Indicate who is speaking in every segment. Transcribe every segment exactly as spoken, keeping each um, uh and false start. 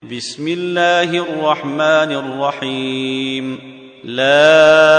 Speaker 1: بسم الله الرحمن الرحيم. لا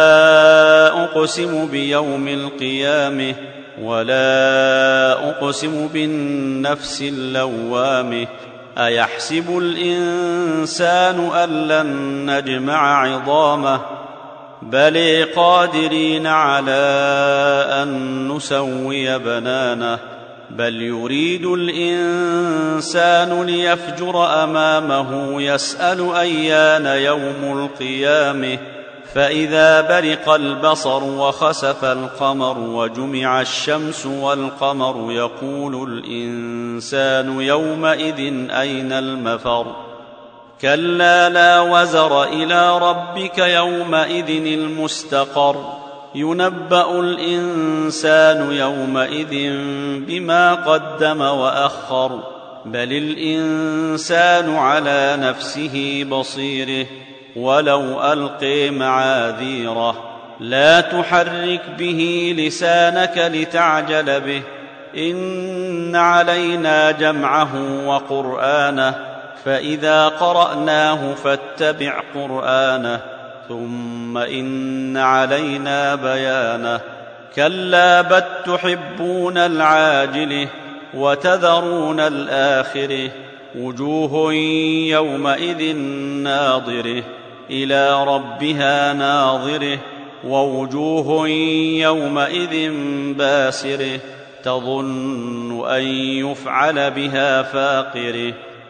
Speaker 1: أقسم بيوم القيامة ولا أقسم بالنفس اللوامة أيحسب الإنسان أن لن نجمع عظامه بل قادرين على أن نسوي بنانه بل يريد الإنسان ليفجر أمامه يسأل أيان يوم القيامة فإذا برق البصر وخسف القمر وجمع الشمس والقمر يقول الإنسان يومئذ أين المفر كلا لا وزر إلى ربك يومئذ المستقر ينبأ الإنسان يومئذ بما قدم وأخر بل الإنسان على نفسه بصيره ولو ألقي معاذيره لا تحرك به لسانك لتعجل به إن علينا جمعه وقرآنه فإذا قرأناه فاتبع قرآنه ثم إن علينا بيانه كلا بل تحبون العاجلة وتذرون الآخرة وجوه يومئذ ناظرة إلى ربها ناظرة ووجوه يومئذ باسرة تظن أن يفعل بها فاقرة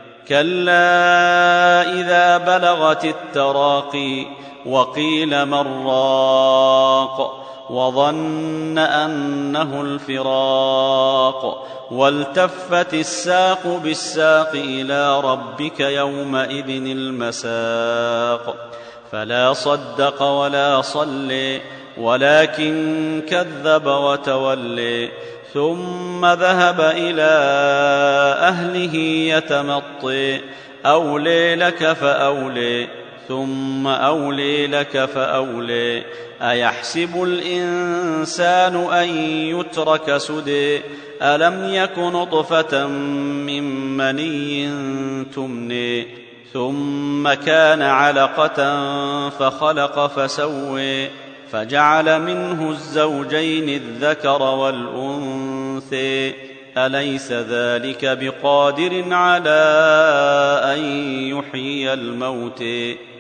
Speaker 1: كلا إذا بلغت التراقي وقيل من راق وظن أنه الفراق والتفت الساق بالساق إلى ربك يومئذ المساق فلا صدق ولا صلى ولكن كذب وتولى ثم ذهب إلى أهله يتمطى أولى لك فأولى ثم أولى لك فأولى أيحسب الإنسان أن يترك سدى ألم يك نطفة من مني تمنى ثم كان علقة فخلق فسوى فجعل منه الزوجين الذكر والأنثى أليس ذلك بقادر على أن يحيي الموتى